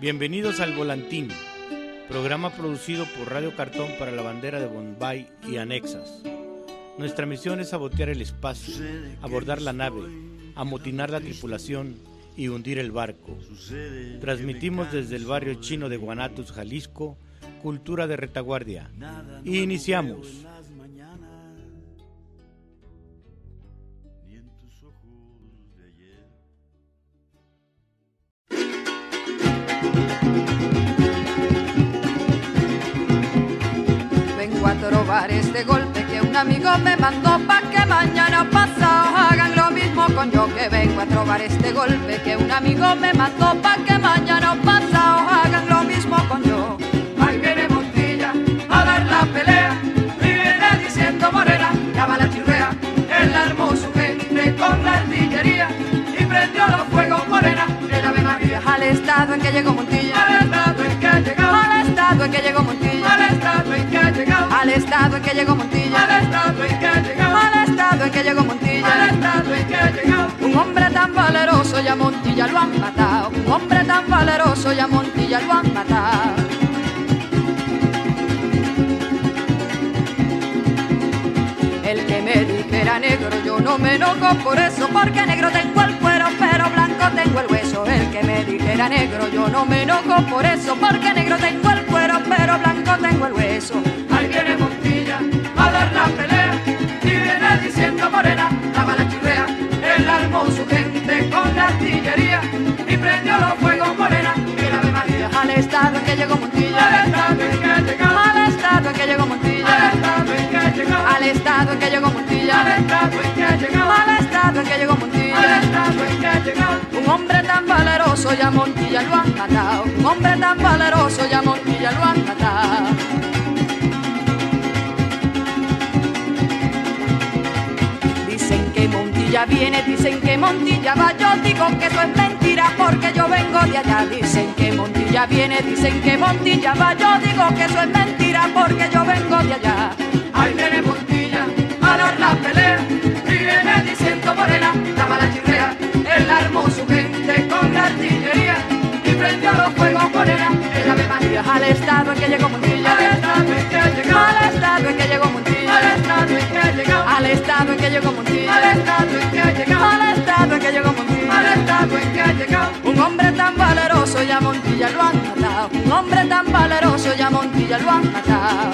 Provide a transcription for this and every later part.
Bienvenidos al Volantín, programa producido por Radio Cartón para la bandera de Bombay y anexas. Nuestra misión es sabotear el espacio, abordar la nave, amotinar la tripulación y hundir el barco. Transmitimos desde el barrio chino de Guanatos, Jalisco, cultura de retaguardia. Y iniciamos. Vengo a trobar este golpe que un amigo me mandó pa' que mañana pasado hagan lo mismo con yo. Que vengo a trobar este golpe que un amigo me mandó pa' que mañana pasado hagan lo mismo con yo. Ahí viene Montilla a dar la pelea y viene diciendo morena, llama la chirrea. Él armó su gente con la artillería y prendió los fuegos morena de la Ave María. Al estado en que llegó Montilla, al estado en que llegó, al estado en que llegó Montilla, al estado en que llegó, al estado en que llegó Montilla, al estado en que llegó, al estado en que llegó Montilla, al estado en que llegó. Un hombre tan valeroso y a Montilla lo han matado. Un hombre tan valeroso y a Montilla lo han matado. El que me dijera negro yo no me enojo por eso, porque negro tengo el cuero pero blanco tengo el hueso. El que me dijera negro yo no me enojo por eso, porque negro tengo el cuero pero blanco tengo el hueso. Ahí viene Montilla a dar la pelea y viene diciendo morena, llama la chirrea. Él armó su gente con la artillería y prendió los fuegos morena de la Ave María. Al estado en que llegó Montilla, al estado en que llegó, al estado en que llegó Montilla, al estado en que llegó, al estado en que llegó Montilla, al estado en que llegó, al estado en que llegó Montilla, al estado en que llegó. Un hombre tan valeroso y a Montilla lo han matado. Un hombre tan valeroso y a Montilla lo han matado. Dicen que Montilla viene, dicen que Montilla va. Yo digo que eso es mentira porque yo vengo de allá. Dicen que Montilla viene, dicen que Montilla va. Yo digo que eso es mentira porque yo vengo de allá. Ahí viene Montilla a dar la pelea y viene diciendo morena, llama la chirrea. Él armó su gente con la artillería y prendió los fuegos morena en la Ave María. Al estado en que llegó Montilla, al estado en que llegó, al estado en que llegó Montilla, al estado en que llegó, al estado en que llegó Montilla, al estado en que llegó, al estado en que llegó Montilla, al estado en que llegó. Un hombre tan valeroso y a Montilla lo han matado. Un hombre tan valeroso y a Montilla lo han matado.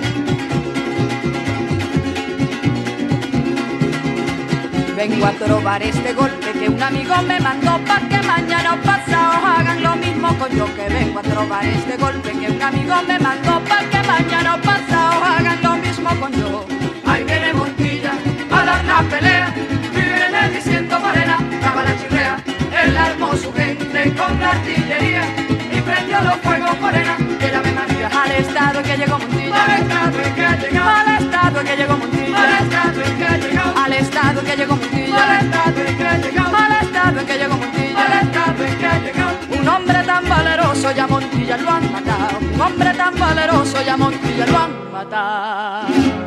Vengo a trobar este golpe que un amigo me mandó pa' que mañana o pasado hagan lo mismo con yo. Que vengo a trobar este golpe que un amigo me mandó pa' que mañana o pasado hagan lo mismo con yo. Ahí viene Montilla a dar la pelea y viene diciendo morena, llama la chirrea. Él armó su gente con la artillería y prendió los fuegos morena de la Ave María. Al estado en que llegó Montilla, al estado en que llegó, al estado en que llegó Montilla, al estado en que llegó, al estado en que llegó Montilla, al estado en que llegó, al estado en que llegó Montilla, al estado en que llegó. Un hombre tan valeroso y a Montilla lo han matado. Un hombre tan valeroso y a Montilla lo han matado.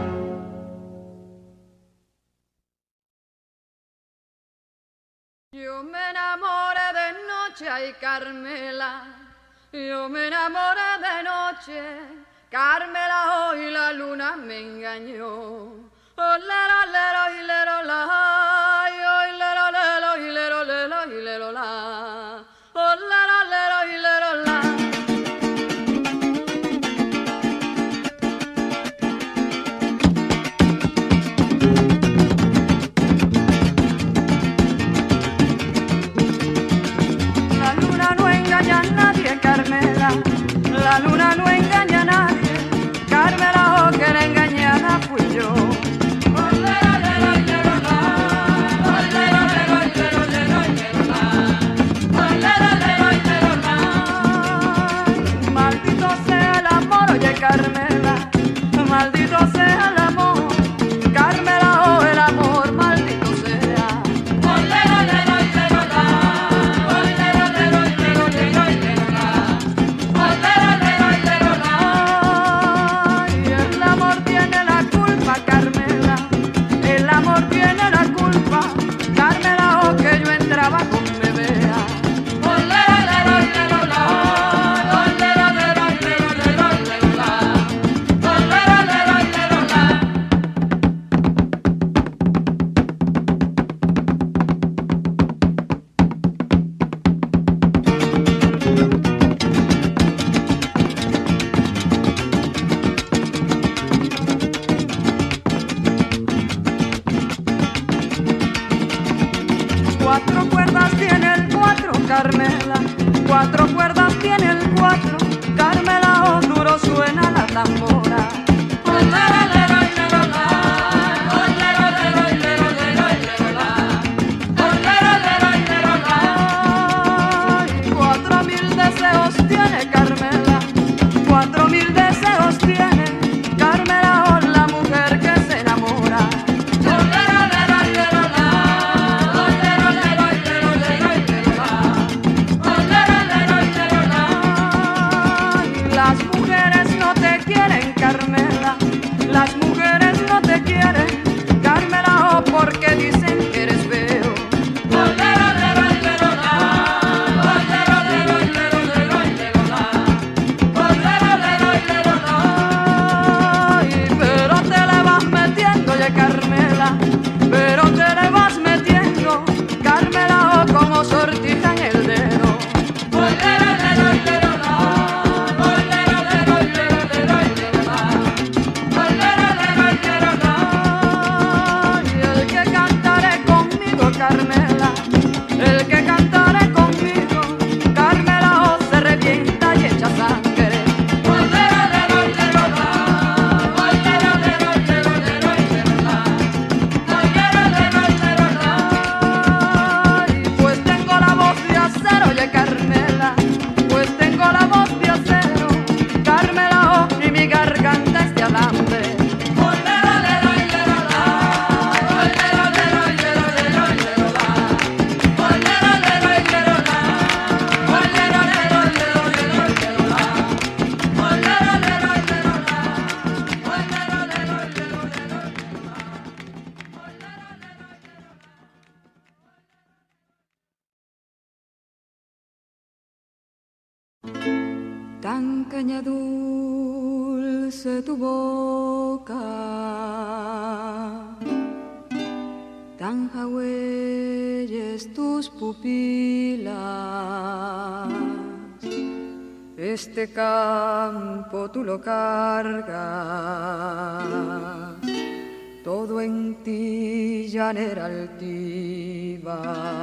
Yo me enamoré de noche, ay Carmela. Yo me enamoré de noche, Carmela, hoy la luna me engañó. Oh, lero, lero, y lero, la, oh, lero, lero, y lero, lero, y lero, la. Oh, lero, lero, y lero, la. La luna no engaña a nadie, Carmela. La luna no engaña a nadie. Carmela, oh, que la engañada fui yo. Maldito sea el amor, oye Carmela, maldito sea el amor, Carmela, oh el amor, maldito sea. Y el amor tiene la culpa, Carmela, el amor tiene la culpa, Carmela, oh que yo entraba con bebea. las moras. Ay, 4000 deseos tiene Carmela, 4000 deseos tiene Carmela, oh, la mujer que se enamora. Las mujeres no te quieren, Carmela, las mujeres no te quieren, Carmela, oh, porque dicen que eres feo. Ay, pero te le vas metiendo, oye, Carmela, pero te le vas metiendo, Carmela, oh, como sortija en el dedo. El que cantaré conmigo, Carmela, el que cantaré conmigo, Carmela, oh, se revienta y echa sangre. Ay, pues tengo la voz de acero, oye, Carmela, pues tengo la voz de acero, Carmela, oh, y mi garganta es de alambre. Tan caña dulce tu boca, tan jagüeyes tus pupilas, este campo tú lo cargas, todo en ti, llanera altiva.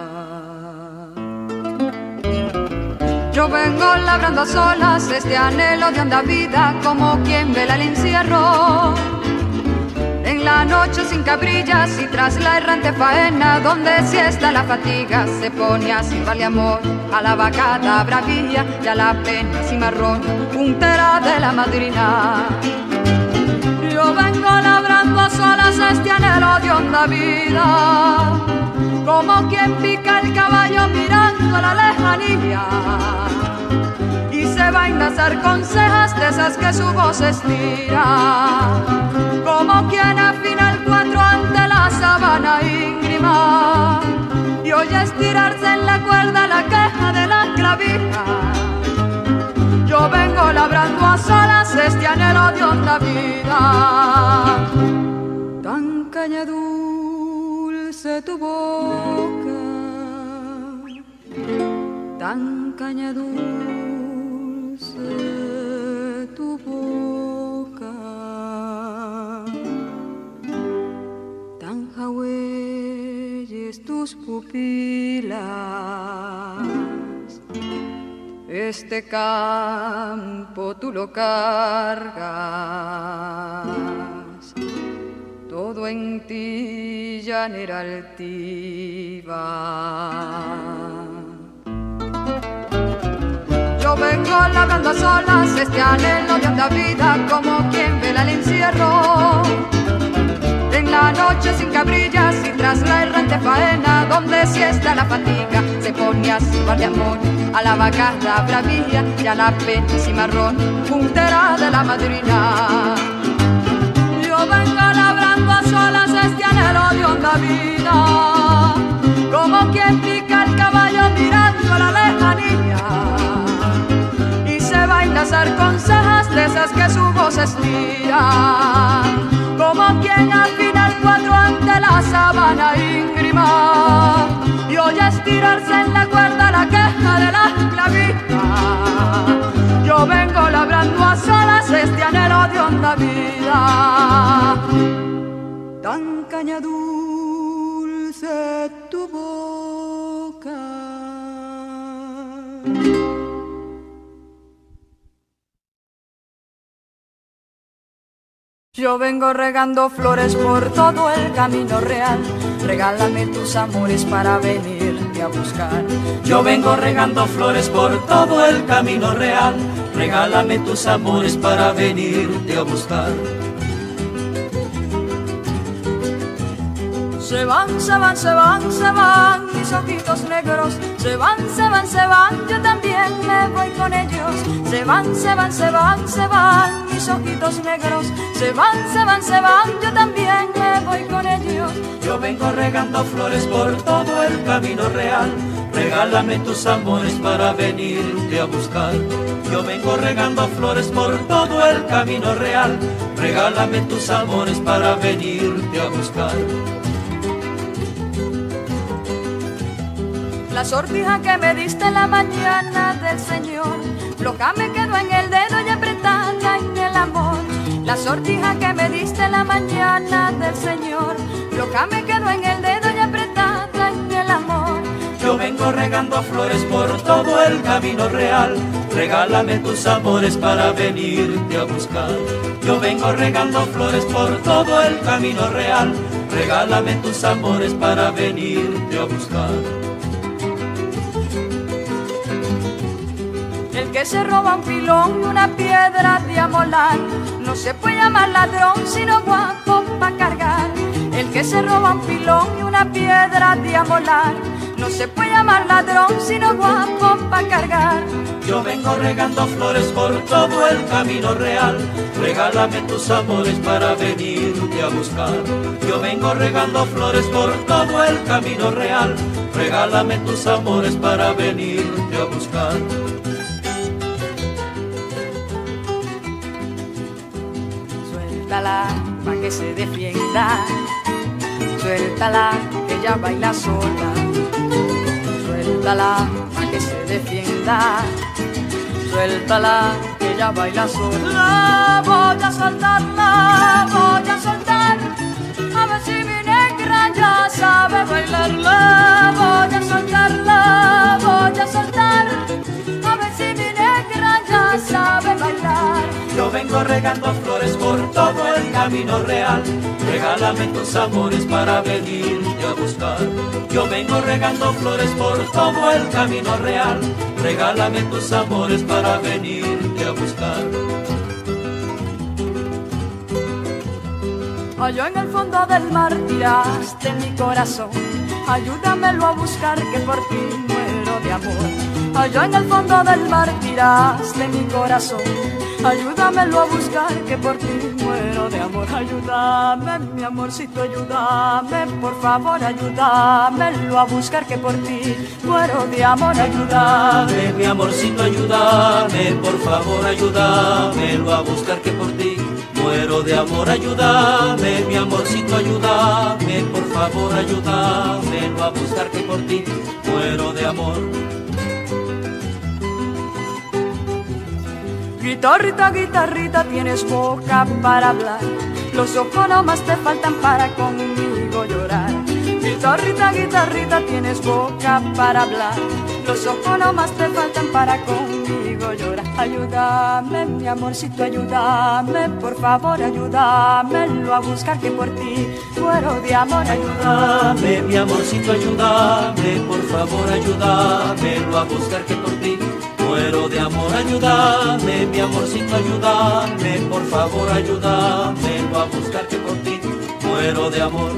Yo vengo labrando a solas este anhelo de honda vida, como quien vela el encierro. En la noche sin cabrillas y tras la errante faena, donde siesta la fatiga, se pone a silbarle amor a la vacada bravía y a la pena cimarrón, puntera de la madrina. Yo vengo labrando a solas este anhelo de honda vida, como quien pica el caballo mirando a la lejanía, y se va a enlazar con cejas de esas que su voz estira, como quien afina el cuatro ante la sabana íngrima, y oye estirarse en la cuerda la queja de la clavija. Yo vengo labrando a solas este anhelo de honda vida, tan caña dulce tu boca, tan caña dulce tu boca, tan jagüeyes tus pupilas, este campo tú lo cargas, todo en ti, llanera altiva. Yo vengo labrando a solas este anhelo de honda vida, como quien vela el encierro. En la noche sin cabrillas y tras la errante faena, donde siesta la fatiga, se pone a silbar de amor a la vacada bravía y a la pena cimarrón, puntera de la madrina. Yo vengo labrando a solas este anhelo de honda vida, como quien pica el caballo mirando a la lejanía, y se va a enlazar con cejas de esas que su voz estira, como quien afina el cuatro ante la sabana íngrima, y oye estirarse en la cuerda la queja de la clavija. Yo vengo labrando a solas este anhelo de honda vida, tan caña dulce tu boca. Yo vengo regando flores por todo el camino real. Regálame tus amores para venirte a buscar. Yo vengo regando flores por todo el camino real. Regálame tus amores para venirte a buscar. Se van, se van, se van, se van mis ojitos negros. Se van, se van, se van, yo también me voy con ellos. Se van, se van, se van, se van mis ojitos negros. Se van, se van, se van, yo también me voy con ellos. Yo vengo regando flores por todo el camino real. Regálame tus amores para venirte a buscar. Yo vengo regando flores por todo el camino real. Regálame tus amores para venirte a buscar. La sortija que me diste en la mañana del Señor, floja me quedó en el dedo y apretada en el amor. La sortija que me diste en la mañana del Señor, floja me quedó en el dedo y apretada en el amor. Yo vengo regando flores por todo el camino real. Regálame tus amores para venirte a buscar. Yo vengo regando flores por todo el camino real. Regálame tus amores para venirte a buscar. El que se roba un pilón y una piedra de amolar, no se puede llamar ladrón sino guapo pa' cargar. El que se roba un pilón y una piedra de amolar, no se puede llamar ladrón sino guapo pa' cargar. Yo vengo regando flores por todo el camino real. Regálame tus amores para venirte a buscar. Yo vengo regando flores por todo el camino real. Regálame tus amores para venirte a buscar. Suéltala pa' que se defienda, suéltala que ella baila sola. Suéltala pa' que se defienda, suéltala que ella baila sola. Voy a soltarla, voy a soltar, a ver si mi negra ya sabe bailarla. Voy a soltarla, voy a soltar, a ver si mi negra ya sabe bailar. Yo vengo regando flores por todo el camino real. Regálame tus amores para venirte a buscar. Yo vengo regando flores por todo el camino real. Regálame tus amores para venirte a buscar. Allá en el fondo del mar tiraste mi corazón, ayúdamelo a buscar que por ti muero de amor. Allá en el fondo del mar tiraste mi corazón, ayúdamelo a buscar que por ti muero de amor. Ayúdame mi amorcito, ayúdame, por favor ayúdamelo a buscar que por ti muero de amor. Ayúdame mi amorcito, ayúdame, por favor ayúdamelo a buscar que por ti muero de amor. Ayúdame mi amorcito, ayúdame, por favor ayúdamelo a buscar que por ti muero de amor. Guitarrita, guitarrita, tienes boca para hablar, los ojos nomás te faltan para conmigo llorar. Guitarrita, guitarrita, tienes boca para hablar, los ojos nomás te faltan para conmigo llorar. Ayúdame, mi amorcito, ayúdame, por favor ayúdamelo a buscar que por ti muero de amor. Ayúdame, mi amorcito, ayúdame, por favor ayúdamelo a buscar que por ti muero de amor. Ayúdame, mi amorcito, ayúdame, por favor ayúdamelo a buscar que por ti muero de amor.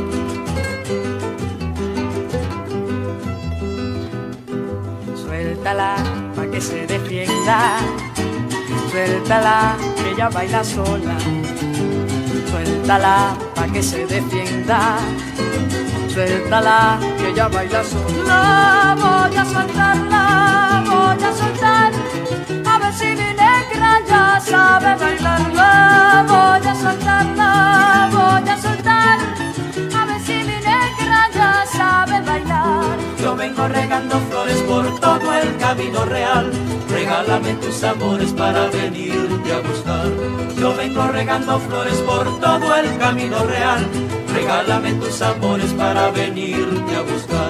Suéltala pa' que se defienda, suéltala que ella baila sola. Suéltala pa' que se defienda, suéltala que ella baila sola. Voy a soltarla, voy a soltar, a ver si mi negra ya sabe bailarla. Voy a soltarla, voy a soltar, a ver si mi negra ya sabe bailar. Yo vengo regando flores por todo el camino real. Regálame tus amores para venirte a buscar. Yo vengo regando flores por todo el camino real. Regálame tus amores para venirte a buscar.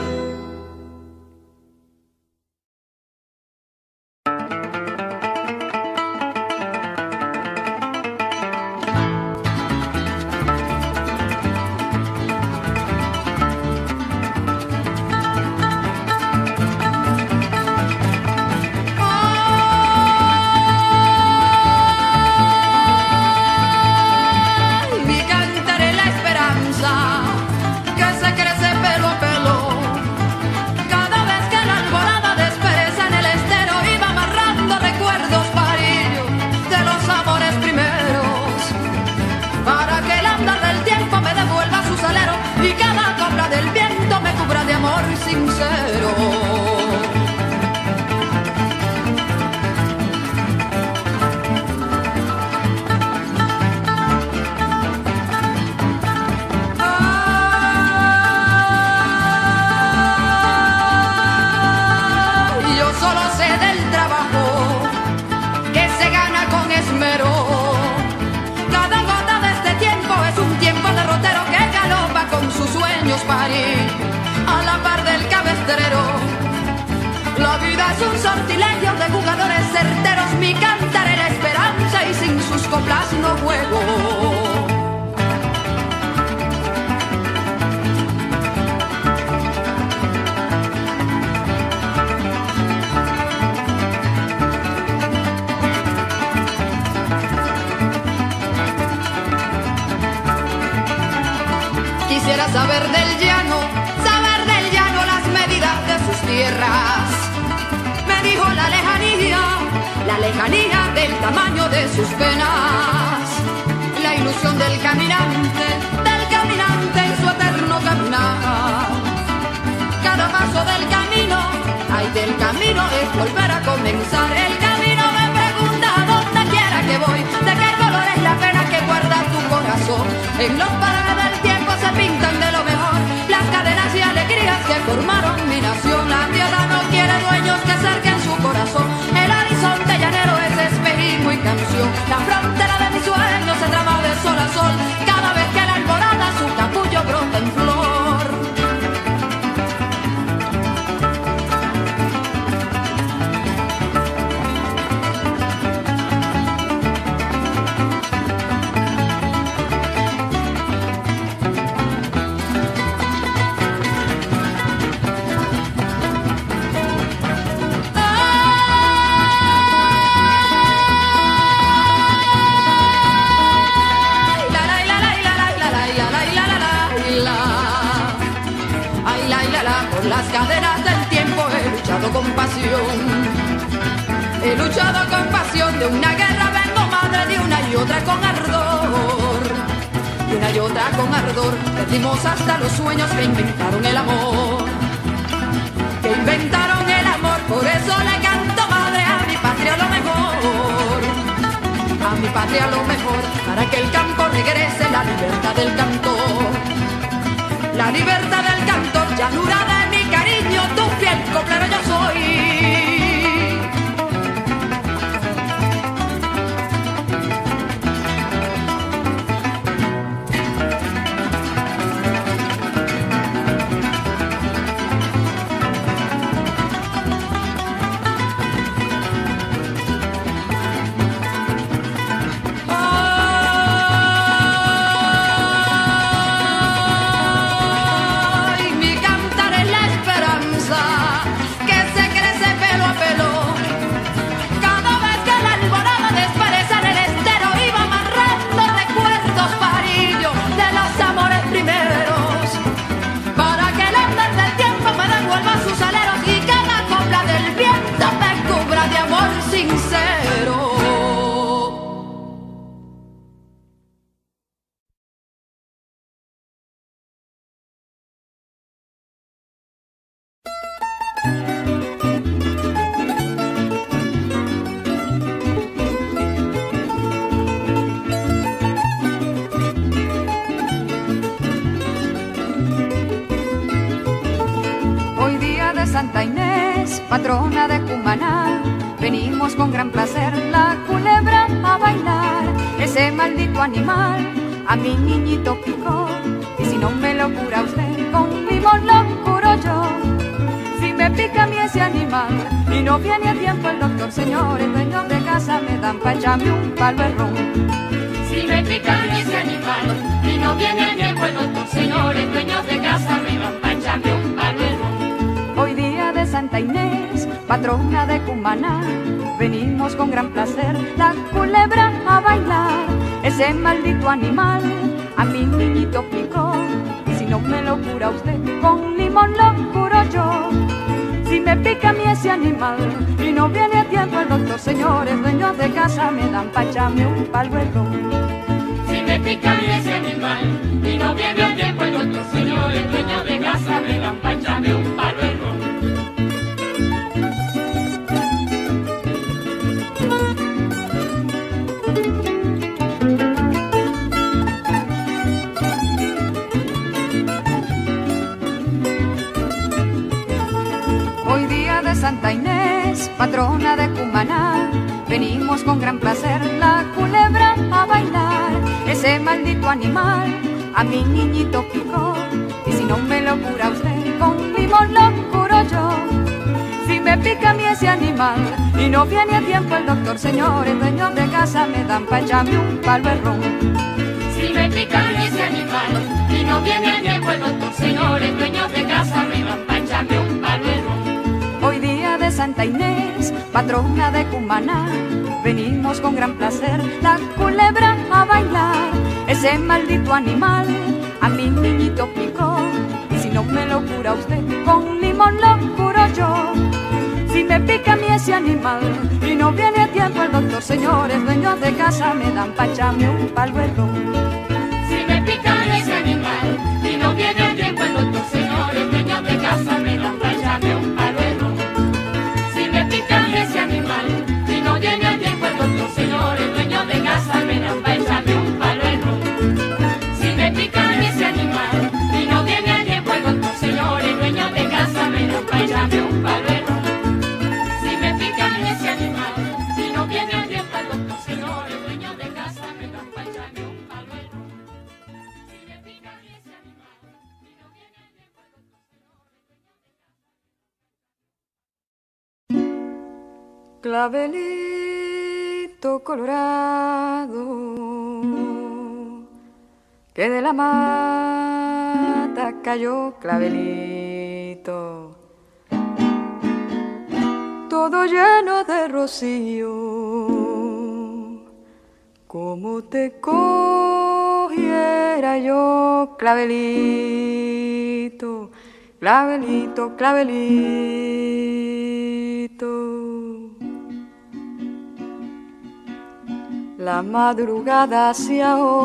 es un sortilegio de jugadores certeros, mi cantar es la esperanza y sin sus coplas no juego. Quisiera saber del llano las medidas de sus tierras. Me dijo la lejanía del tamaño de sus penas, la ilusión del caminante en su eterno caminar. Cada paso del camino, ay, del camino es volver a comenzar. El camino me pregunta dónde quiera que voy, de qué color es la pena que guarda tu corazón. En los parajes del tiempo se pintan de lo mejor las cadenas y alegrías que formaron mi nación. La tierra no quiere dueños que cerquen su corazón. El horizonte llanero es espejismo y canción. La frontera de mis sueños se trama de sol a sol cada vez que la alborada su capullo brota en flor. Las cadenas del tiempo he luchado con pasión. He luchado con pasión, de una guerra vengo madre, de una y otra con ardor. De una y otra con ardor, perdimos hasta los sueños que inventaron el amor. Que inventaron el amor, por eso le canto madre a mi patria lo mejor. A mi patria lo mejor, para que el campo regrese la libertad del cantor. La libertad del cantor, llanura de mi cariño, tu fiel coplero yo soy. Santa Inés, patrona de Cumaná, venimos con gran placer la culebra a bailar. Ese maldito animal a mi niñito picó, y si no me lo cura usted, con limón lo curo yo. Si me pica a mí ese animal y no viene a tiempo el doctor, señores dueños de casa me dan pa' echarme un palo de ron. Si me pica a mí ese animal y no viene a tiempo el doctor, señores dueños de casa me dan pa' echarme un palo de ron. Hoy día de Santa Inés, patrona de Cumaná, venimos con gran placer la culebra a bailar. Ese maldito animal a mi niñito picó, y si no me lo cura usted, con limón lo curo yo. Si me pica a mí ese animal y no viene a tiempo el doctor, señores dueños de casa me dan pa' echarme un palo de ron. Si me pica a mí ese animal y no viene a tiempo el doctor, señores dueños de casa me dan pa' echarme un palo de ron. Hoy día de Santa Inés, patrona de Cumaná, venimos con gran placer la culebra a bailar. Ese maldito animal a mi niñito picó, y si no me lo cura usted, con limón lo curo yo. Si me pica mi ese animal y no viene a tiempo el doctor, señores dueños de casa me dan pa' echarme un palo de ron. Si me pica ese animal y no viene a tiempo el doctor, señores dueños de casa me dan pa' echarme un palo de ron. Hoy día de Santa Inés, patrona de Cumaná, venimos con gran placer la culebra a bailar. Ese maldito animal a mi niñito picó, y si no me lo cura usted, con limón lo curo yo. Si me pica a mí ese animal y no viene a tiempo el doctor, señores dueños de casa me dan pa' echarme un palo de ron. Si me pica ese animal y no viene a tiempo el doctor, señores dueños de casa me dan pa' echarme un palo de ron. Si me pica ese animal y no viene a tiempo el doctor, señores dueños de casa me dan pa' echarme un palo de ron. Si me pica ese animal y no viene a tiempo el doctor, señores dueños de casa me dan pa' echarme un palo de ron. Si me pica ese animal y no viene a tiempo el doctor, señores dueños de casa me dan pa' echarme un palo de ron. Si me pica ese animal y no viene a tiempo el doctor, señores. Clavelito colorado que de la mata cayó, clavelito, todo lleno de rocío, como te cogiera yo, clavelito, clavelito, clavelito. La madrugada se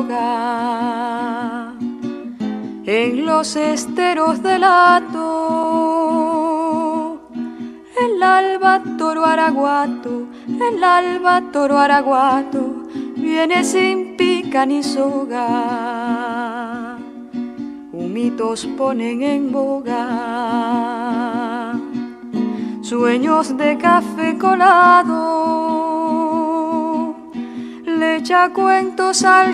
ahoga en los esteros del hato, el alba toro araguato, el alba toro araguato, viene sin pica ni soga, humitos ponen en boga, sueños de café colado, le echa cuentos al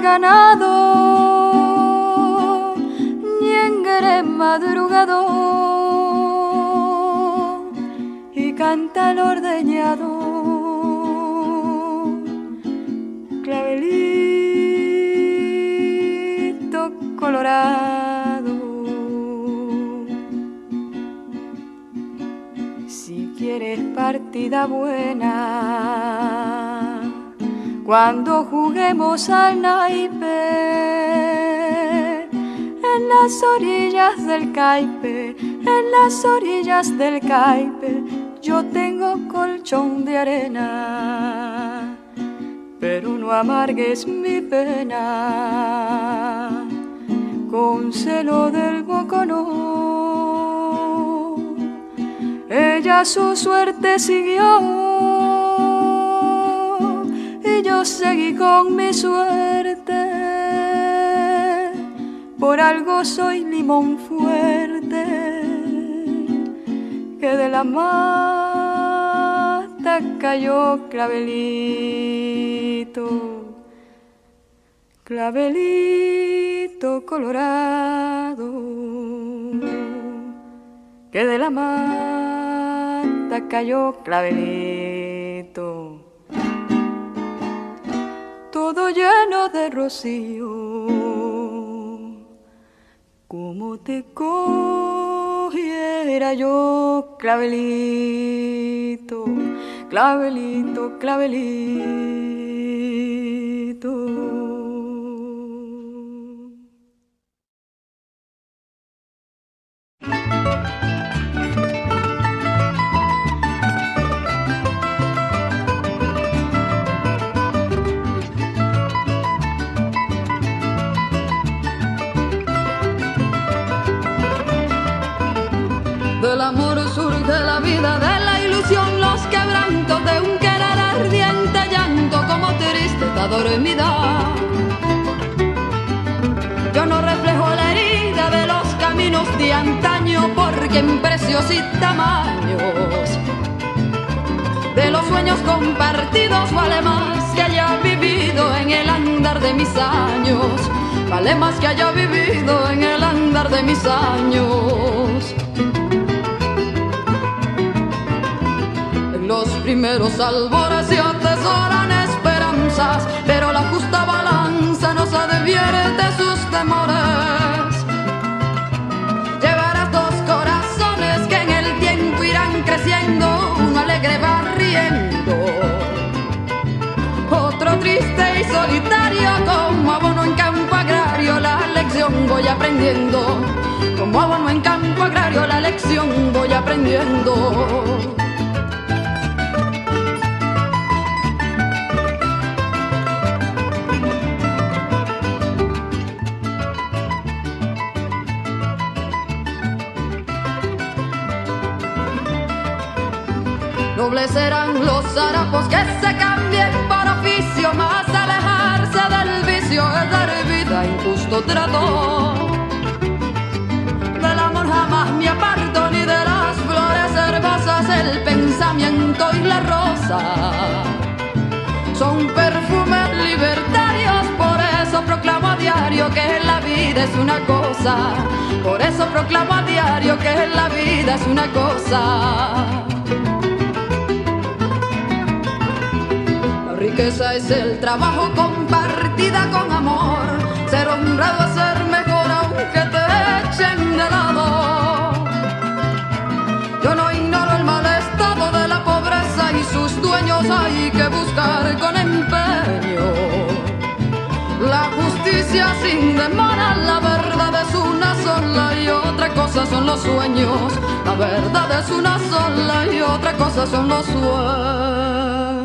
ganado, ñengere madrugador, y canta el ordeñado, clavelito colorado. Si quieres partida buena, cuando juguemos al naipe, en las orillas del Caipe, en las orillas del Caipe, yo tengo colchón de arena, pero no amargues mi pena con celo del boconó. Ella su suerte siguió y yo seguí con mi suerte, por algo soy limón fuerte, que de la mata cayó, clavelito, clavelito colorado, que de la mata cayó, clavelito, todo lleno de rocío, como te cogiera yo, clavelito, clavelito, clavelito. Del amor surge la vida, de la ilusión los quebrantos, de un querer ardiente llanto como triste dormida. Yo no reflejo la herida de los caminos de antaño, porque en precios y tamaños de los sueños compartidos vale más que haya vivido en el andar de mis años, vale más que haya vivido en el andar de mis años. Los primeros albores se atesoran esperanzas, pero la justa balanza nos advierte sus temores. Llevarás dos corazones que en el tiempo irán creciendo, uno alegre va riendo, otro triste y solitario. Como abono en campo agrario la lección voy aprendiendo, como abono en campo agrario la lección voy aprendiendo. Nobles serán los harapos que se cambien por oficio, más alejarse del vicio es dar vida injusto trato. Del amor jamás me aparto, ni de las flores herbosas, el pensamiento y la rosa son perfumes libertarios. Por eso proclamo a diario que la vida es una cosa, por eso proclamo a diario que la vida es una cosa. Riqueza es el trabajo compartida con amor, ser honrado es ser mejor aunque te echen de lado. Yo no ignoro el mal estado de la pobreza y sus dueños hay que buscar con empeño la justicia sin demora. La verdad es una sola y otra cosa son los sueños. La verdad es una sola y otra cosa son los sueños.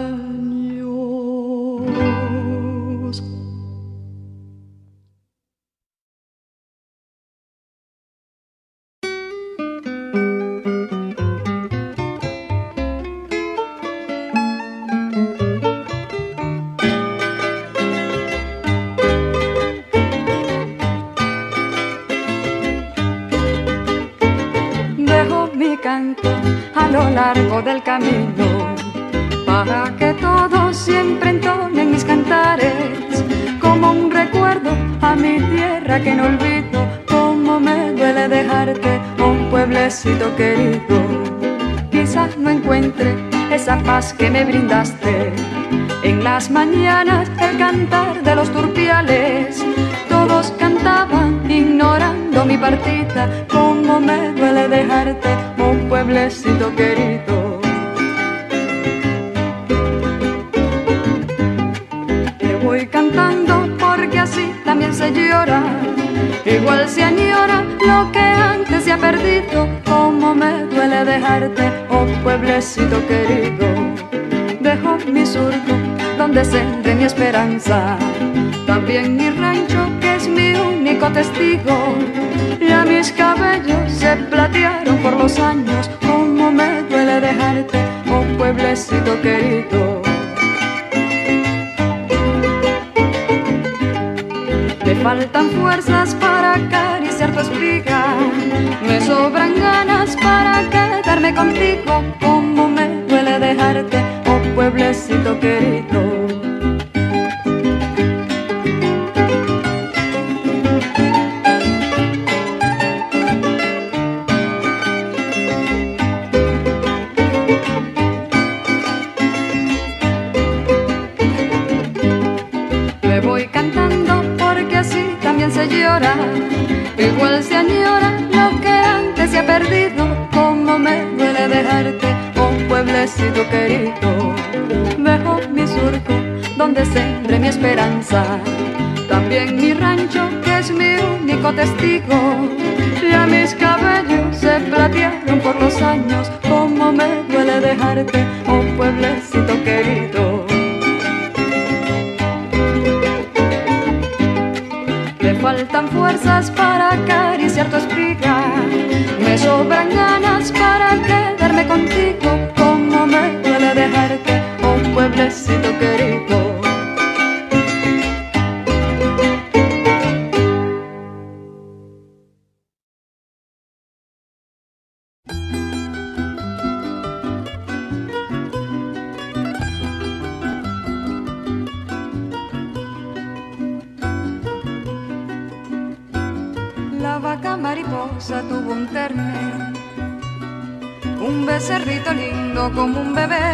A lo largo del camino, para que todos siempre entonen mis cantares, como un recuerdo a mi tierra que no olvido. Como me duele dejarte, un pueblecito querido. Quizás no encuentre esa paz que me brindaste en las mañanas, el cantar de los turpiales. Todos cantaban ignorando mi partida. Como me duele dejarte, un pueblecito querido. Te voy cantando porque así también se llora, igual se añora lo que antes se ha perdido. Como me duele dejarte, un pueblecito querido. Dejo mi surco donde sembré mi esperanza, también mi rancho que es mi único testigo. Ya mis cabellos se platearon por los años. Como me duele dejarte, un pueblecito querido. Me faltan fuerzas para acariciar tu espiga, me sobran ganas para quedarme contigo. Como me duele dejarte, un pueblecito querido. Se llora, igual se añora lo que antes se ha perdido. Como me duele dejarte, un pueblecito querido. Dejo mi surco donde sembré mi esperanza, también mi rancho que es mi único testigo. Ya mis cabellos se platearon por los años. Como me duele dejarte, un pueblecito querido. Me faltan fuerzas para acariciar tu espiga, me sobran ganas para quedarme contigo. Como me duele dejarte, un pueblecito querido. La vaca mariposa tuvo un ternero un becerrito lindo como un bebé.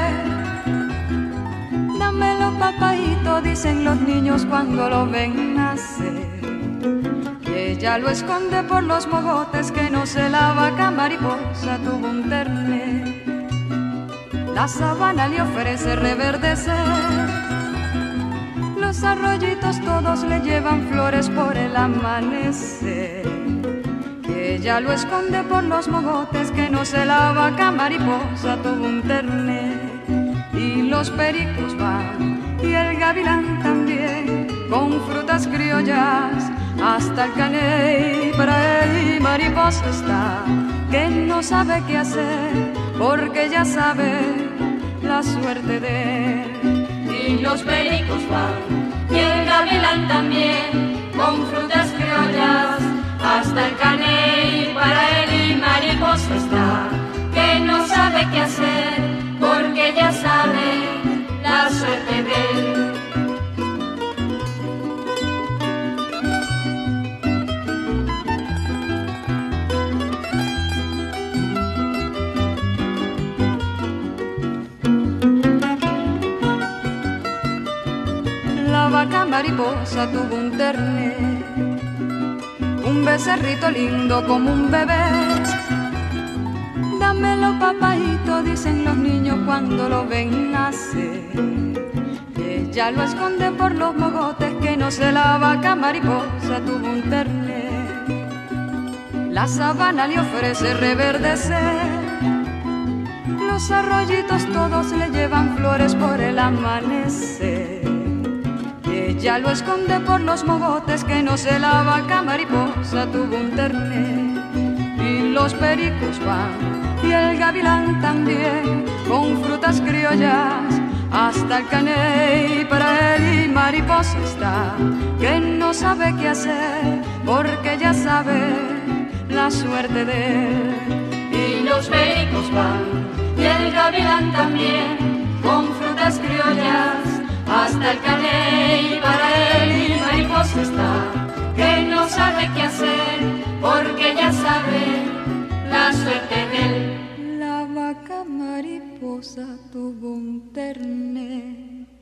Dámelo, papaíto, dicen los niños cuando lo ven nacer. Que ella lo esconde por los mogotes, que no se la vaca mariposa tuvo un terné. La sabana le ofrece reverdecer, los arroyitos todos le llevan flores por el amanecer. Que ella lo esconde por los mogotes, que no se la vaca mariposa tuvo un terné. Y los pericos van, y el gavilán también, con frutas criollas, hasta el caney para él y mariposa está, que no sabe qué hacer, porque ya sabe la suerte de él. Y los pericos van, y el gavilán también, con frutas criollas, hasta el caney para él y mariposa está, que no sabe qué hacer, porque ya sabe la suerte de él. La vaca mariposa tuvo un terné, un becerrito lindo como un bebé. Dámelo, papaíto, dicen los niños cuando lo ven nacer. Ella lo esconde por los mogotes, que no se la vaca mariposa tuvo un terné. La sabana le ofrece reverdecer, los arroyitos todos le llevan flores por el amanecer. Ella lo esconde por los mogotes, que no se la vaca mariposa tuvo un terné. Y los pericos van, y el gavilán también, con frutas criollas, hasta el caney para él y mariposa está, que no sabe qué hacer, porque ya sabe la suerte de él. Y los pericos van, y el gavilán también, con frutas criollas, hasta el caney para él y mariposa está, que no sabe qué hacer, porque ya sabe la suerte de él. La vaca mariposa tuvo un terné.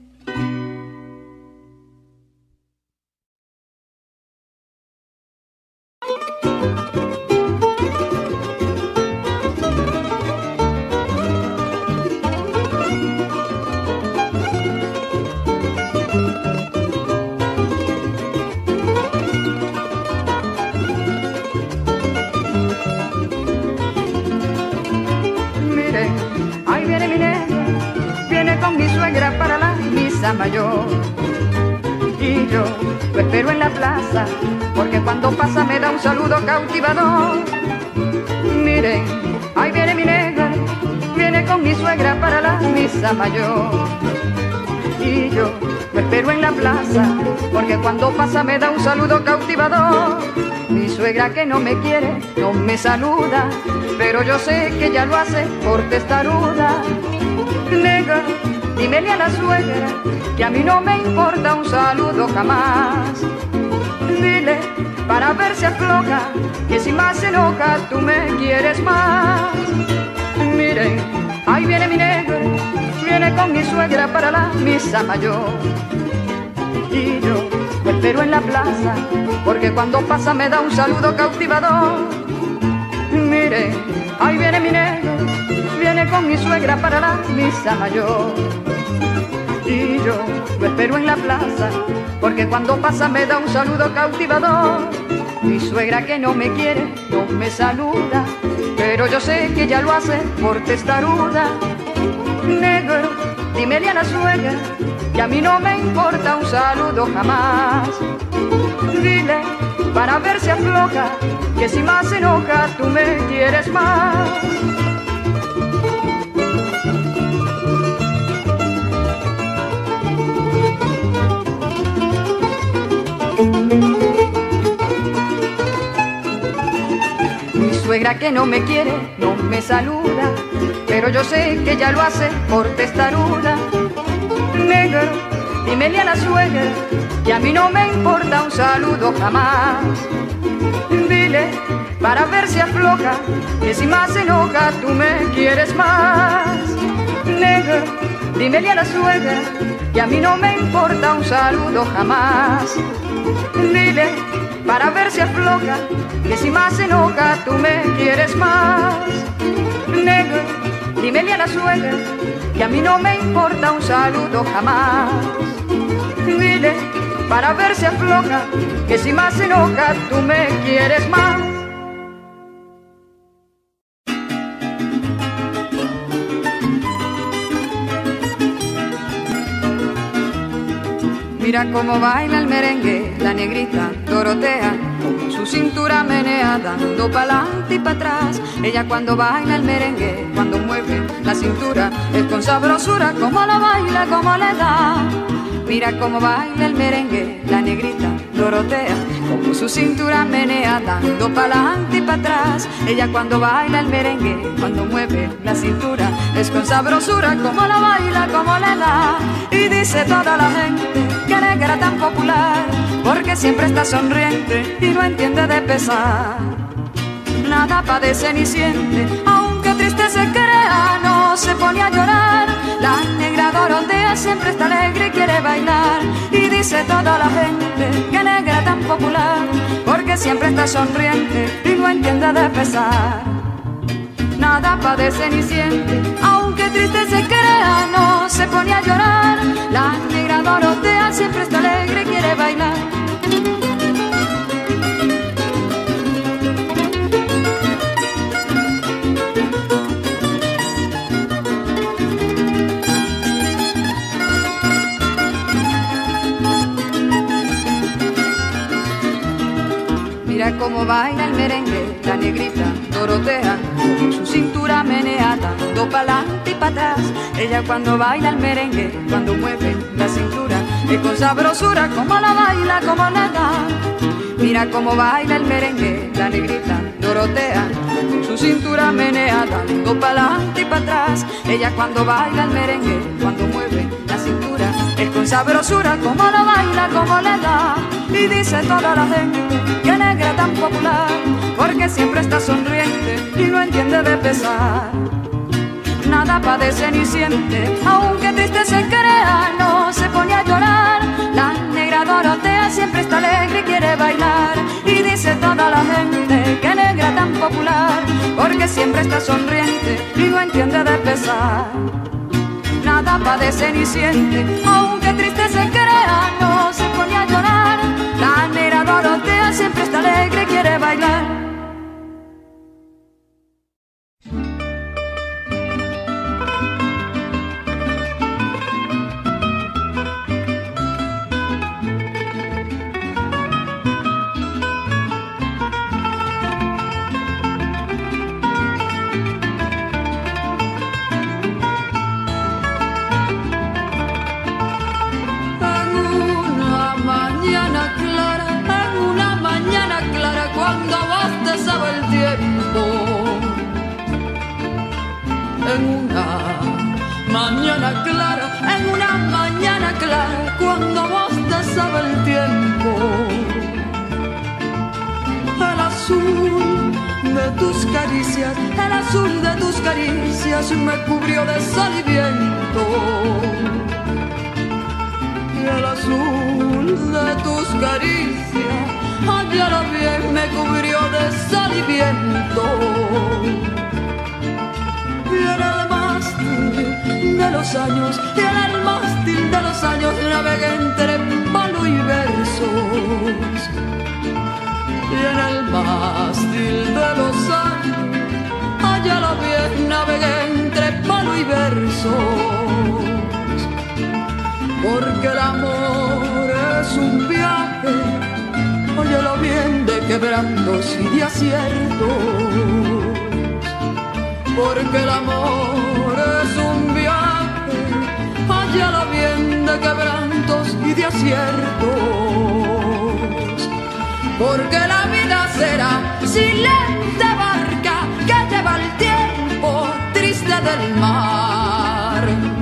Con mi suegra para la misa mayor, y yo lo espero en la plaza, porque cuando pasa me da un saludo cautivador. Miren, ahí viene mi negra, viene con mi suegra para la misa mayor, y yo lo espero en la plaza, porque cuando pasa me da un saludo cautivador. Mi suegra que no me quiere, no me saluda, pero yo sé que ella lo hace por testaruda. Negra, dímele a la suegra que a mí no me importa un saludo jamás. Dile para ver si afloja, que si más se enoja tú me quieres más. Miren, ahí viene mi negra, viene con mi suegra para la misa mayor, y yo lo espero en la plaza, porque cuando pasa me da un saludo cautivador. Miren, ahí viene mi negra, viene con mi suegra para la misa mayor, y yo lo espero en la plaza, porque cuando pasa me da un saludo cautivador. Mi suegra que no me quiere, no me saluda, pero yo sé que ella lo hace por testaruda. Negro, dímele a la suegra que a mí no me importa un saludo jamás. Dile para ver si afloja, que si más se enoja tú me quieres más. Mi suegra que no me quiere, no me saluda, pero yo sé que ella lo hace por testaruda. Negro, dímele a la suegra que a mí no me importa un saludo jamás. Dile para ver si afloja, que si más se enoja tú me quieres más. Negra, dímele a la suegra que a mí no me importa un saludo jamás. Dile, para ver si afloja, que si más se enoja tú me quieres más. Negra, dímele a la suegra que a mí no me importa un saludo jamás. Dile, para ver si afloja, que si más se enoja tú me quieres más. Mira cómo baila el merengue, la negrita Dorotea, con su cintura menea dando pa'lante y pa' atrás. Ella cuando baila el merengue, cuando mueve la cintura, es con sabrosura como la baila, como le da. Mira cómo baila el merengue, la negrita Dorotea, como su cintura menea dando pa'lante y pa' atrás. Ella cuando baila el merengue, cuando mueve la cintura, es con sabrosura como la baila, como le da. Y dice toda la gente, qué negra tan popular, porque siempre está sonriente y no entiende de pesar. Nada padece ni siente, aunque triste se crea, no se pone a llorar. La negra Dorotea siempre está alegre y quiere bailar. Y dice toda la gente, qué negra tan popular, porque siempre está sonriente y no entiende de pesar. Nada padece ni siente, aunque triste se crea, no se pone a llorar. La negra Dorotea siempre está alegre y quiere bailar. Mira cómo baila el merengue, la negrita Dorotea, con su cintura menea dando pa'lante y pa' atrás. Ella cuando baila el merengue, cuando mueve la cintura, es con sabrosura como la baila, como le da. Mira cómo baila el merengue, la negrita Dorotea, con su cintura menea dando pa'lante y pa' atrás. Ella cuando baila el merengue, cuando mueve la cintura, es con sabrosura como la baila, como le da. Y dice toda la gente, qué negra tan popular, porque siempre está sonriente y no entiende de pesar. Nada padece ni siente, aunque triste se crea, no se pone a llorar. La negra Dorotea siempre está alegre y quiere bailar. Y dice toda la gente, qué negra tan popular, porque siempre está sonriente y no entiende de pesar. Nada padece ni siente, aunque triste se crea, no se pone a llorar. La negra Dorotea siempre está alegre y quiere bailar. En una mañana clara, cuando vos te sabe el tiempo, el azul de tus caricias, el azul de tus caricias me cubrió de sal y viento. Y el azul de tus caricias, allá lo bien me cubrió de sal y viento. Y en el mástil de los años, y en el mástil de los años navegué entre palo y versos. Y en el mástil de los años, allá lo bien navegué entre palo y versos. Porque el amor es un viaje, óyelo bien, de quebrantos y de aciertos. Porque el amor es un viaje, óyelo bien, de quebrantos y de aciertos. Porque la vida será silente barca que lleva el tiempo triste del mar.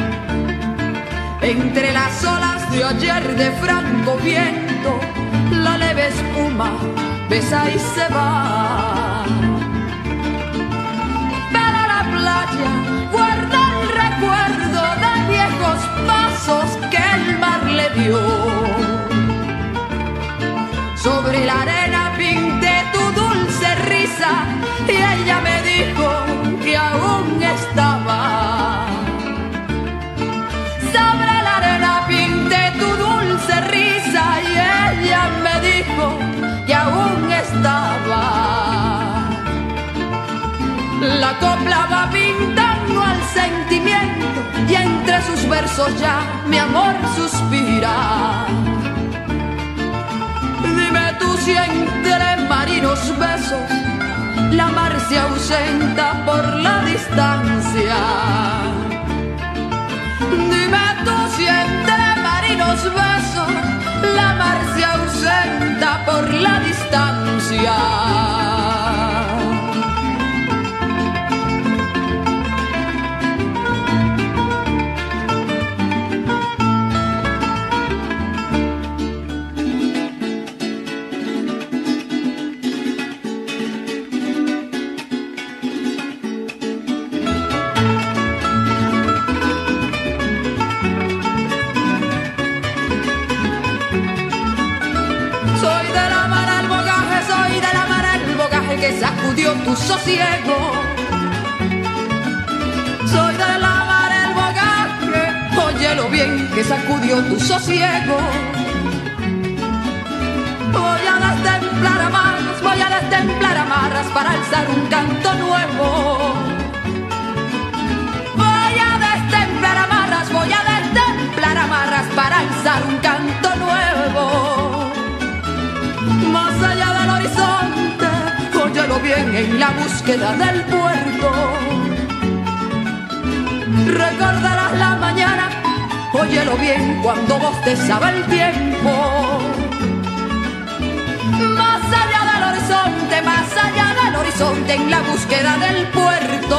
Entre las olas de ayer de franco viento, la leve espuma besa y se va. largos pasos que el mar le dio. Sobre la arena pinté tu dulce risa y ella me dijo que aún estaba. Sobre la arena pinté tu dulce risa y ella me dijo que aún estaba. La copla va pintando al sentimiento y entre sus versos ya mi amor suspira. Dime tú si entre marinos besos la mar se ausenta por la distancia. Dime tú si entre marinos besos la mar se ausenta por la distancia. Que sacudió tu sosiego. Soy de la mar el bagaje, óyelo bien, que sacudió tu sosiego. Voy a destemplar amarras para alzar un canto nuevo. Voy a destemplar amarras para alzar un canto nuevo. Más allá del horizonte, óyelo bien, en la búsqueda del puerto. Recordarás la mañana, óyelo bien, cuando bostezaba el tiempo. Más allá del horizonte, en la búsqueda del puerto.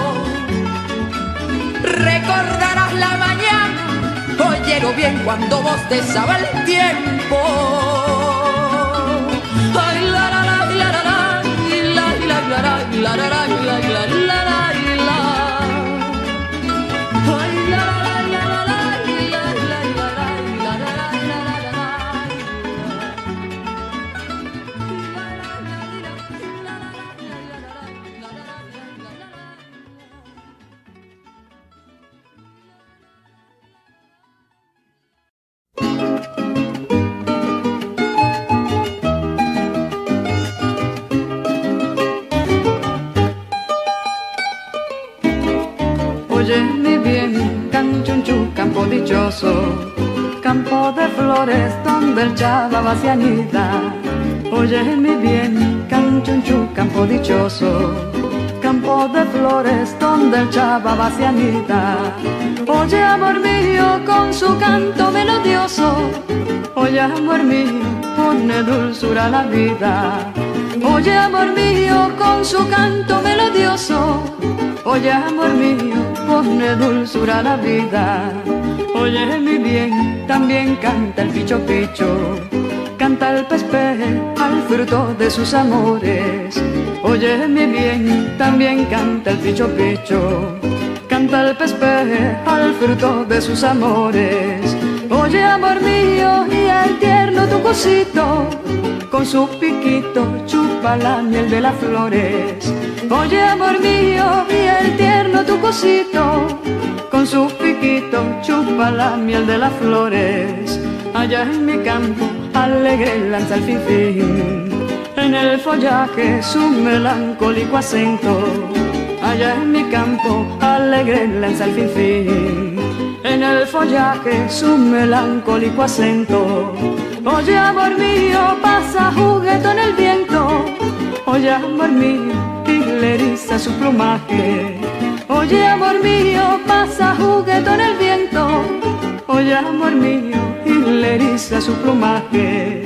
Recordarás la mañana, óyelo bien, cuando bostezaba el tiempo. Ay, la la la la la la. La la la la la la la la la. Ay, la la la la la la la la la Oye mi bien, Canchunchú, campo dichoso, campo de flores donde el Chababa se anida. Oye mi bien, Canchunchú, campo dichoso, campo de flores donde el Chababa se anida. Oye amor mío con su canto melodioso, oye amor mío, pone dulzura a la vida. Oye amor mío con su canto melodioso, oye amor mío, pone dulzura a la vida. Oye mi bien, también canta el picho picho, canta el pez pez al fruto de sus amores. Oye mi bien, también canta el picho picho, canta el pez pez al fruto de sus amores. Oye amor mío, y el tierno tu cosito, con su piquito chupa la miel de las flores. Oye amor mío, y el tierno tu cosito, con su piquito chupa la miel de las flores. Allá en mi campo alegre lanza el finfín, en el follaje su melancólico acento. Allá en mi campo alegre lanza el finfín, en el follaje su melancólico acento. Oye amor mío, pasa juguetón el viento, oye amor mío, y le eriza su plumaje. Oye amor mío, pasa juguetón el viento, oye amor mío, y le eriza su plumaje.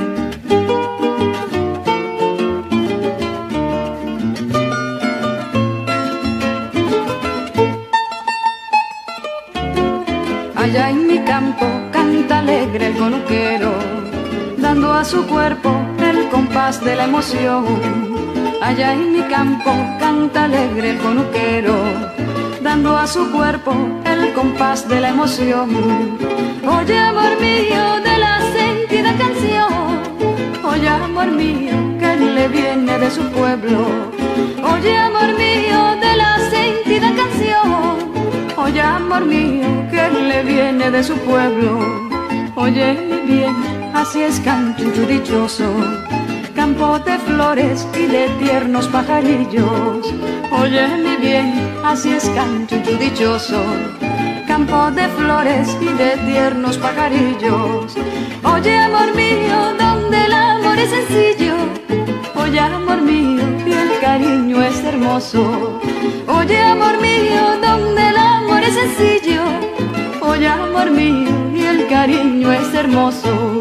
Allá en mi campo canta alegre el conuquero, dando a su cuerpo el compás de la emoción. Allá en mi campo canta alegre el conuquero, dando a su cuerpo el compás de la emoción. Oye, amor mío, de la sentida canción. Oye, amor mío, que le viene de su pueblo. Oye, amor mío, de la sentida canción. Oye, amor mío, que le viene de su pueblo. Oye, mi bien, así es cantucho dichoso, campo de flores y de tiernos pajarillos. Oye, mi bien, así es cantucho dichoso, campo de flores y de tiernos pajarillos. Oye, amor mío, donde el amor es sencillo. Oye, amor mío, y el cariño es hermoso. Oye, amor mío, donde el amor es sencillo. Oye, amor mío, y el cariño es hermoso.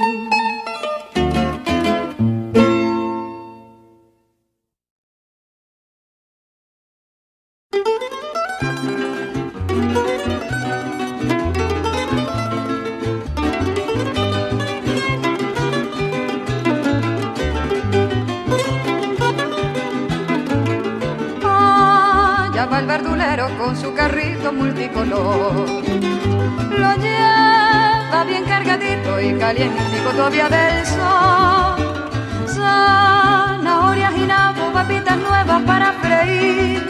El verdulero con su carrito multicolor lo lleva bien cargadito y calientico todavía del sol. Zanahorias y nabo, papitas nuevas para freír.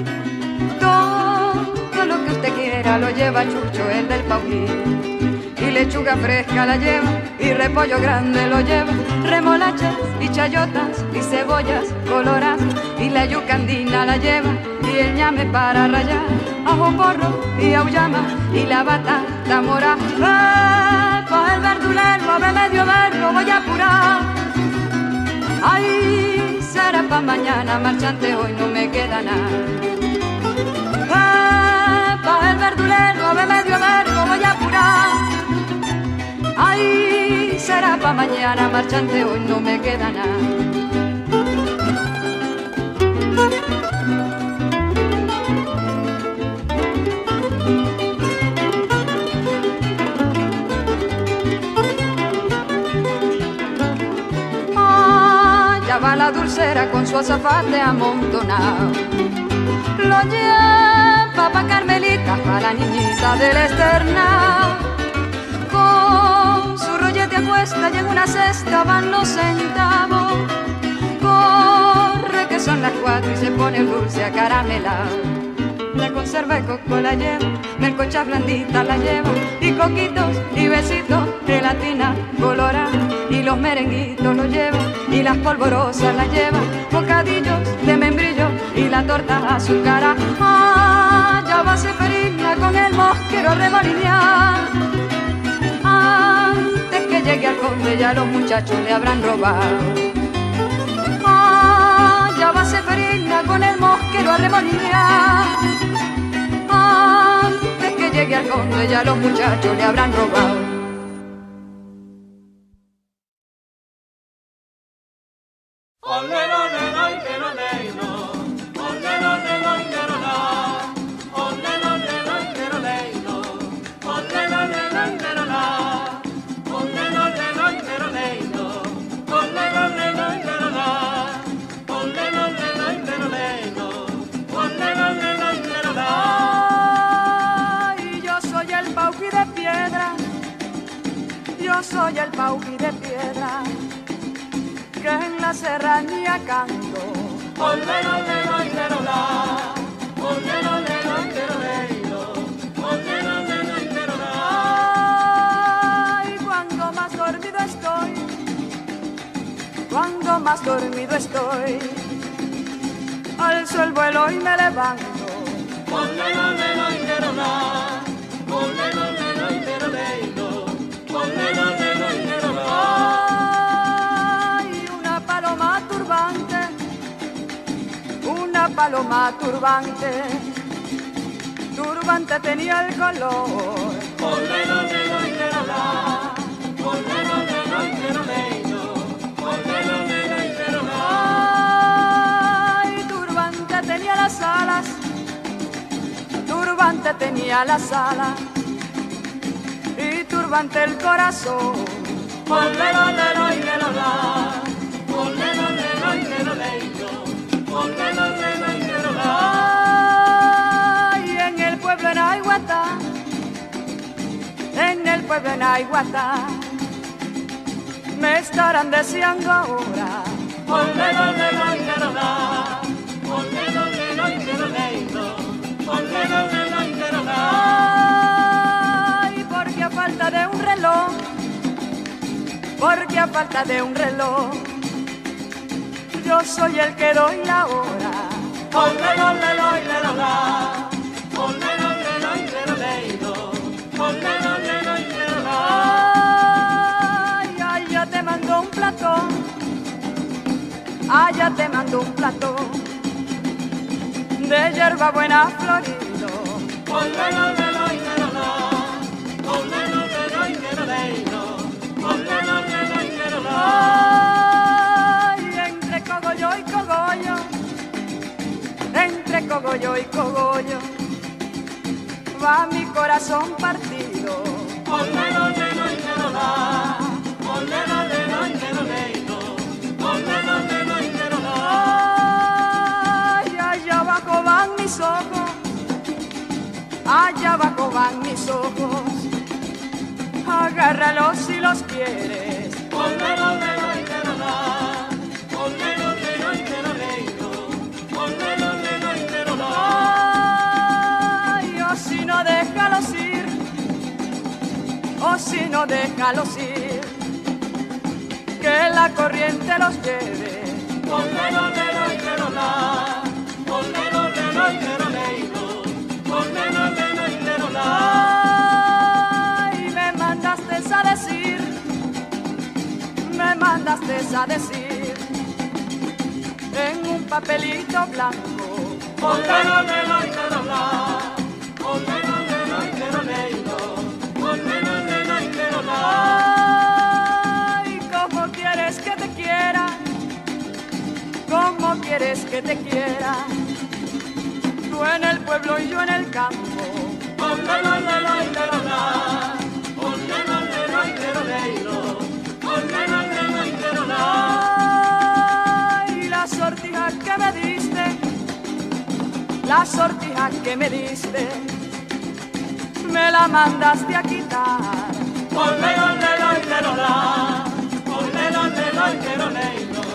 Todo lo que usted quiera lo lleva Chucho, el del Paujín. Y lechuga fresca la lleva, y repollo grande lo lleva, remolachas y chayotas y cebollas coloradas, y la yuca andina la lleva, y el ñame para rallar, ajo porro y auyama, y la batata mora. Pues el verdulero a medio verlo voy a apurar. Ay, será pa' mañana, marchante, hoy no me queda nada. Pues el verdulero a medio verlo voy a apurar. Ay, será pa' mañana, marchante, hoy no me queda nada. Ya va la dulcera con su azafate amontonado. Lo lleva pa' Carmelita, pa' la niñita del externado. Con su rollete a cuesta y en una cesta van los centavos. Corre que son las 4 y se pone el dulce acaramelado. La conserva de coco la lleva, melcocha blandita la lleva, y coquitos y besitos, gelatina colorada, y los merenguitos lo lleva, y las polvorosas la lleva, bocadillos de membrillo y la torta azucarada. Ah, ya va Seferina con el mosquero a remolinear. Antes que llegue al conde ya los muchachos le habrán robado. Ah, ya va Seferina con el mosquero a remolinear. Antes que llegue al conde ya los muchachos le habrán robado. Yo soy el Paují de piedra que en la serranía canto. Ole, ole, ole, ole, ole, ole, ole, Ay, cuando más dormido estoy, cuando más dormido estoy, alzo el vuelo y me levanto. ole, ole, ole, ole, Ay, una paloma turbante, una paloma turbante, turbante tenía el color. Ay, turbante tenía las alas, turbante tenía las alas, y turbante el corazón. Ay, pueblo en Aiguatá me estarán deseando ahora. Ole, ole, ole, ole, ole, ole, ole, ole, ole, ole, ole. Ay, porque a falta de un reloj, porque a falta de un reloj, yo soy el que doy la hora. Ole, ole, ole, ole, ole, ole, ole, ole, ole, ole. Ay, ay, ya te mando un platón, ay, ya te mando un platón de hierba buena florido. Ole, ole, ole, ole, ole, ole, ole, ole, ole, ole, ole. Ay, entre cogollo y cogollo, entre cogollo y cogollo, va mi corazón partido. Ole, ole, ole, ole, ole, ole, ole, ole, ole, ole. Ay, allá abajo van mis ojos, allá abajo van mis ojos, agárralos si los quieres. Ole, ole, ole, ole, ole, ole, ole, ole, ole. Ay, o si no déjalos ir, o si no déjalos ir, que la corriente los lleve. Ole, ole, ole, ole, ole, ole, ole, ole, ole, ole. Ay, me mandaste a decir, me mandaste a decir, en un papelito blanco. Ole, ole, ole, ole, ole, ole, ole, ole. Ay, ¿cómo quieres que te quiera? ¿Cómo quieres que te quiera? Tú en el pueblo y yo en el campo. Ole, ole, ole, ole, ole, ole, ole, ole. Ay, la sortija que me diste, la sortija que me diste, me la mandaste a quitar. Ole, ole, ole, ole, ole, ole, ole, ole.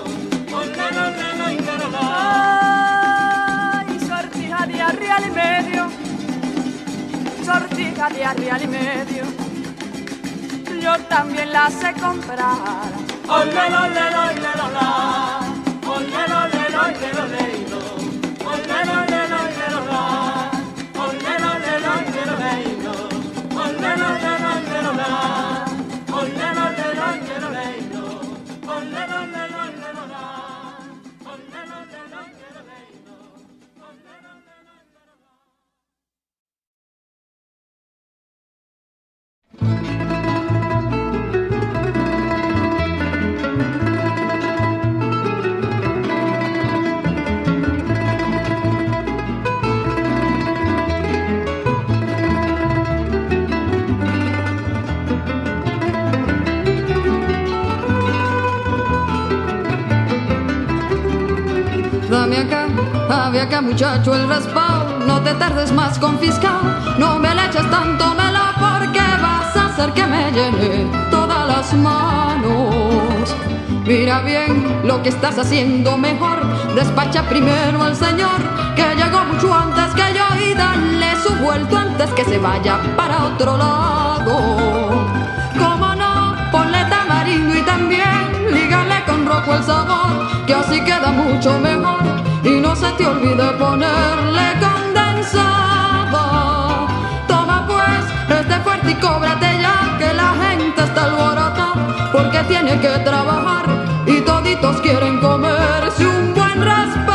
Ay, sortija de arrial y medio, sortija de arrial y medio, yo también la sé comprar. Ole, ole, ole, ole, ole, ole, ole, ole. Ole, ole, ole, ole, ole, ole, ole, ole, Dame acá muchacho el raspado, no te tardes más confiscado, no me le eches tanto melo porque vas a hacer que me llene todas las manos. Mira bien lo que estás haciendo mejor, despacha primero al señor que llegó mucho antes que yo y dale su vuelto antes que se vaya para otro lado. Cómo no, ponle tamarindo y también lígale con rojo el sabor, que así queda mucho mejor. Y no se te olvide ponerle condensado. Toma pues, reste fuerte y cóbrate ya, que la gente está alborotada porque tiene que trabajar y toditos quieren comerse un buen raspado.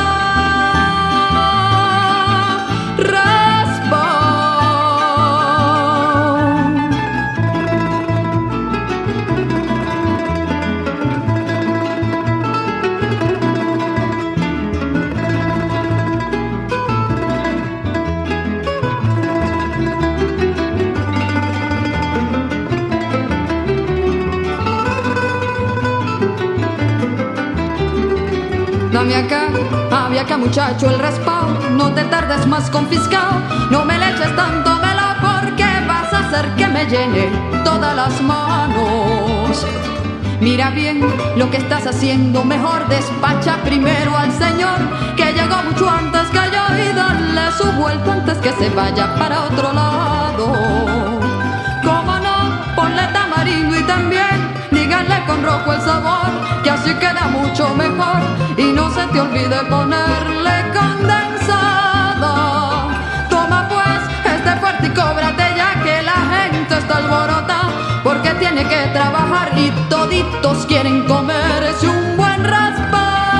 Dame acá muchacho el raspado, no te tardes más confiscado, no me le eches tanto velo porque vas a hacer hacer que me llene todas las manos. Mira bien lo que estás haciendo, mejor despacha primero al señor, que llegó mucho antes que yo, y dale su vuelta antes que se vaya para otro lado. Cómo no, ponle tamarindo y también díganle con rojo el sabor, que así queda mucho mejor, y no se te olvide ponerle condensada. Toma pues este fuerte y cóbrate ya que la gente está alborotada, porque tiene que trabajar y toditos quieren comerse un buen raspado.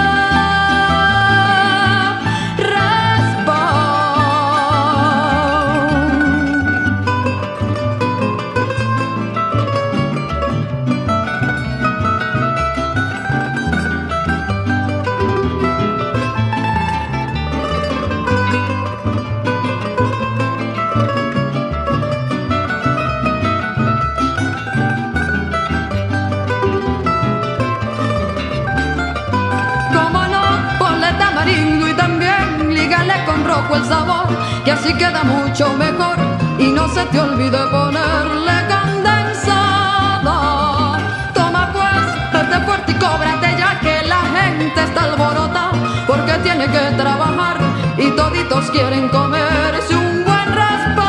El sabor, que así queda mucho mejor, y no se te olvide ponerle condensada. Toma pues este fuerte y cóbrate ya que la gente está alborotada, porque tiene que trabajar y toditos quieren comerse un buen raspado.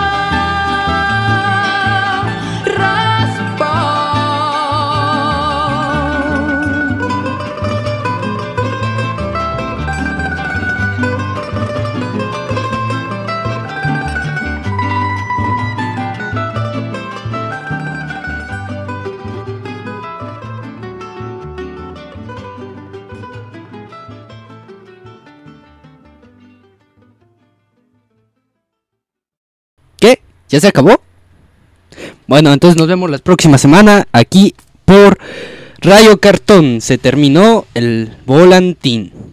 ¿Ya se acabó? Bueno, entonces nos vemos la próxima semana aquí por Radio Cartón. Se terminó el volantín.